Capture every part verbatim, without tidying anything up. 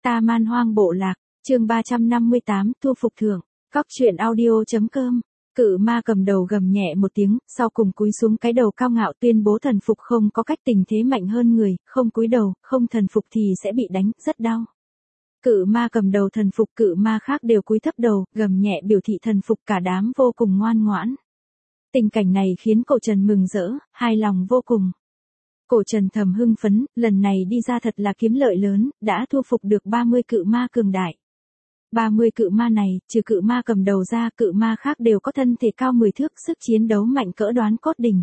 Ta Man Hoang Bộ Lạc, chương ba trăm năm mươi tám, thu phục thưởng. Cóc truyện audio.com. Cự ma cầm đầu gầm nhẹ một tiếng, sau cùng cúi xuống cái đầu cao ngạo tuyên bố thần phục không có cách, tình thế mạnh hơn người, không cúi đầu, không thần phục thì sẽ bị đánh, rất đau. Cự ma cầm đầu thần phục, cự ma khác đều cúi thấp đầu, gầm nhẹ biểu thị thần phục, cả đám vô cùng ngoan ngoãn. Tình cảnh này khiến Cổ Trần mừng rỡ, hài lòng vô cùng. Cổ Trần thầm hưng phấn, lần này đi ra thật là kiếm lợi lớn, đã thu phục được ba mươi cự ma cường đại. ba mươi cự ma này, trừ cự ma cầm đầu ra, cự ma khác đều có thân thể cao mười thước, sức chiến đấu mạnh cỡ Đoán Cốt đỉnh.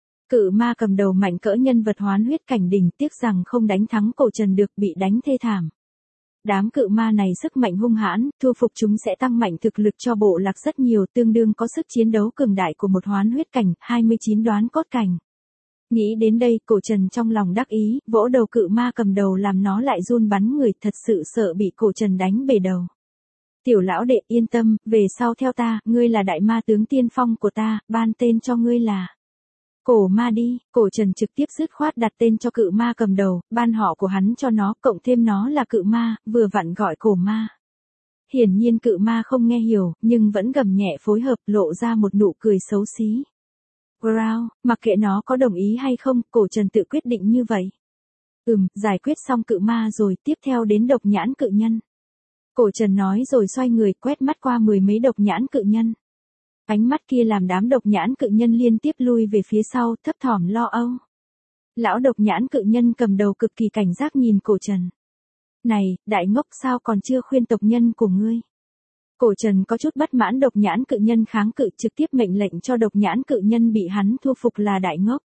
Cự ma cầm đầu mạnh cỡ nhân vật Hoán Huyết Cảnh đỉnh, tiếc rằng không đánh thắng Cổ Trần được, bị đánh thê thảm. Đám cự ma này sức mạnh hung hãn, thu phục chúng sẽ tăng mạnh thực lực cho bộ lạc rất nhiều, tương đương có sức chiến đấu cường đại của một Hoán Huyết Cảnh, hai mươi chín Đoán Cốt Cảnh. Nghĩ đến đây, Cổ Trần trong lòng đắc ý, vỗ đầu cự ma cầm đầu làm nó lại run bắn người, thật sự sợ bị Cổ Trần đánh bể đầu. Tiểu lão đệ yên tâm, về sau theo ta, ngươi là đại ma tướng tiên phong của ta, ban tên cho ngươi là Cổ Ma đi. Cổ Trần trực tiếp dứt khoát đặt tên cho cự ma cầm đầu, ban họ của hắn cho nó, cộng thêm nó là cự ma, vừa vặn gọi Cổ Ma. Hiển nhiên cự ma không nghe hiểu, nhưng vẫn gầm nhẹ phối hợp, lộ ra một nụ cười xấu xí. Wow, mặc kệ nó có đồng ý hay không, Cổ Trần tự quyết định như vậy. Ừm, giải quyết xong cự ma rồi, tiếp theo đến độc nhãn cự nhân. Cổ Trần nói rồi xoay người quét mắt qua mười mấy độc nhãn cự nhân. Ánh mắt kia làm đám độc nhãn cự nhân liên tiếp lui về phía sau, thấp thỏm lo âu. Lão độc nhãn cự nhân cầm đầu cực kỳ cảnh giác nhìn Cổ Trần. Này, đại ngốc sao còn chưa khuyên tộc nhân của ngươi? Cổ Trần có chút bất mãn, độc nhãn cự nhân kháng cự, trực tiếp mệnh lệnh cho độc nhãn cự nhân bị hắn thu phục là đại ngốc.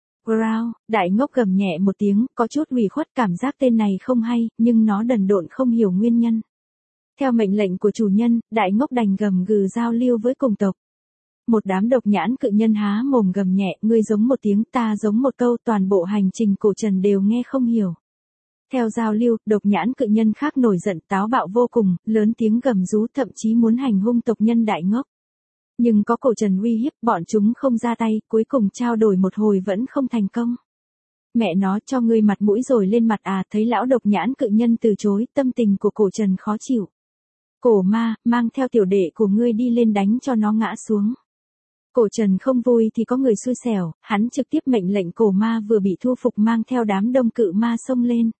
Wow, đại ngốc gầm nhẹ một tiếng, có chút ủy khuất, cảm giác tên này không hay, nhưng nó đần độn không hiểu nguyên nhân. Theo mệnh lệnh của chủ nhân, đại ngốc đành gầm gừ giao lưu với cùng tộc. Một đám độc nhãn cự nhân há mồm gầm nhẹ, ngươi giống một tiếng, ta giống một câu, toàn bộ hành trình Cổ Trần đều nghe không hiểu. Theo giao lưu, độc nhãn cự nhân khác nổi giận, táo bạo vô cùng, lớn tiếng gầm rú, thậm chí muốn hành hung tộc nhân đại ngốc. Nhưng có Cổ Trần uy hiếp, bọn chúng không ra tay, cuối cùng trao đổi một hồi vẫn không thành công. Mẹ nó, cho ngươi mặt mũi rồi lên mặt à? Thấy lão độc nhãn cự nhân từ chối, tâm tình của Cổ Trần khó chịu. Cổ Ma, mang theo tiểu đệ của ngươi đi lên đánh cho nó ngã xuống. Cổ Trần không vui thì có người xui xẻo, hắn trực tiếp mệnh lệnh Cổ Ma vừa bị thu phục mang theo đám đông cự ma xông lên.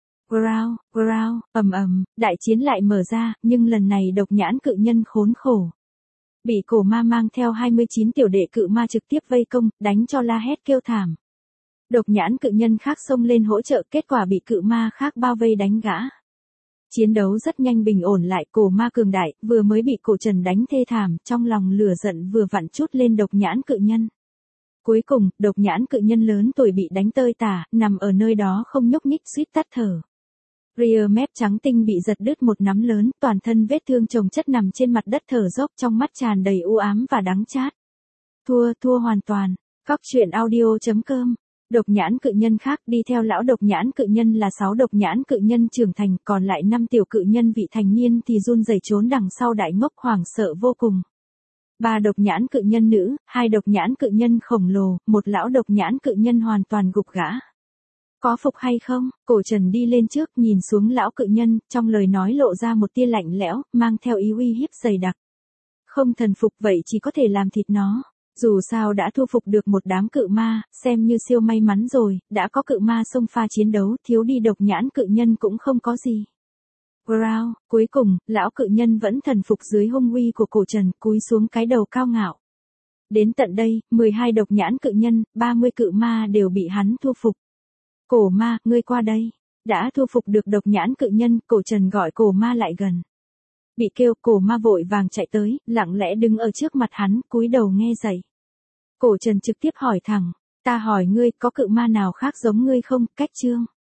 Wow, wow, ầm ầm, đại chiến lại mở ra, nhưng lần này độc nhãn cự nhân khốn khổ. Bị Cổ Ma mang theo hai mươi chín tiểu đệ cự ma trực tiếp vây công, đánh cho la hét kêu thảm. Độc nhãn cự nhân khác xông lên hỗ trợ, kết quả bị cự ma khác bao vây đánh gã. Chiến đấu rất nhanh bình ổn lại, Cổ Ma cường đại, vừa mới bị Cổ Trần đánh thê thảm, trong lòng lửa giận vừa vặn chút lên độc nhãn cự nhân. Cuối cùng, độc nhãn cự nhân lớn tuổi bị đánh tơi tả, nằm ở nơi đó không nhúc nhích, suýt tắt thở. Rear mép trắng tinh bị giật đứt một nắm lớn, toàn thân vết thương chồng chất nằm trên mặt đất thở dốc, trong mắt tràn đầy u ám và đắng chát. Thua, thua hoàn toàn. Cóc truyện audio.com. Độc nhãn cự nhân khác đi theo lão độc nhãn cự nhân là sáu độc nhãn cự nhân trưởng thành, còn lại năm tiểu cự nhân vị thành niên thì run rẩy trốn đằng sau đại ngốc, hoảng sợ vô cùng. Ba độc nhãn cự nhân nữ, hai độc nhãn cự nhân khổng lồ, một lão độc nhãn cự nhân hoàn toàn gục gã. Có phục hay không? Cổ Trần đi lên trước, nhìn xuống lão cự nhân, trong lời nói lộ ra một tia lạnh lẽo, mang theo ý uy hiếp dày đặc. Không thần phục vậy chỉ có thể làm thịt nó. Dù sao đã thu phục được một đám cự ma, xem như siêu may mắn rồi, đã có cự ma xông pha chiến đấu, thiếu đi độc nhãn cự nhân cũng không có gì. Wow, cuối cùng, lão cự nhân vẫn thần phục dưới hung uy của Cổ Trần, cúi xuống cái đầu cao ngạo. Đến tận đây, mười hai độc nhãn cự nhân, ba mươi cự ma đều bị hắn thu phục. Cổ Ma, ngươi qua đây. Đã thu phục được độc nhãn cự nhân, Cổ Trần gọi Cổ Ma lại gần. Bị kêu, Cổ Ma vội vàng chạy tới, lặng lẽ đứng ở trước mặt hắn, cúi đầu nghe dạy. Cổ Trần trực tiếp hỏi thẳng, ta hỏi ngươi, có cự ma nào khác giống ngươi không? Cách chương.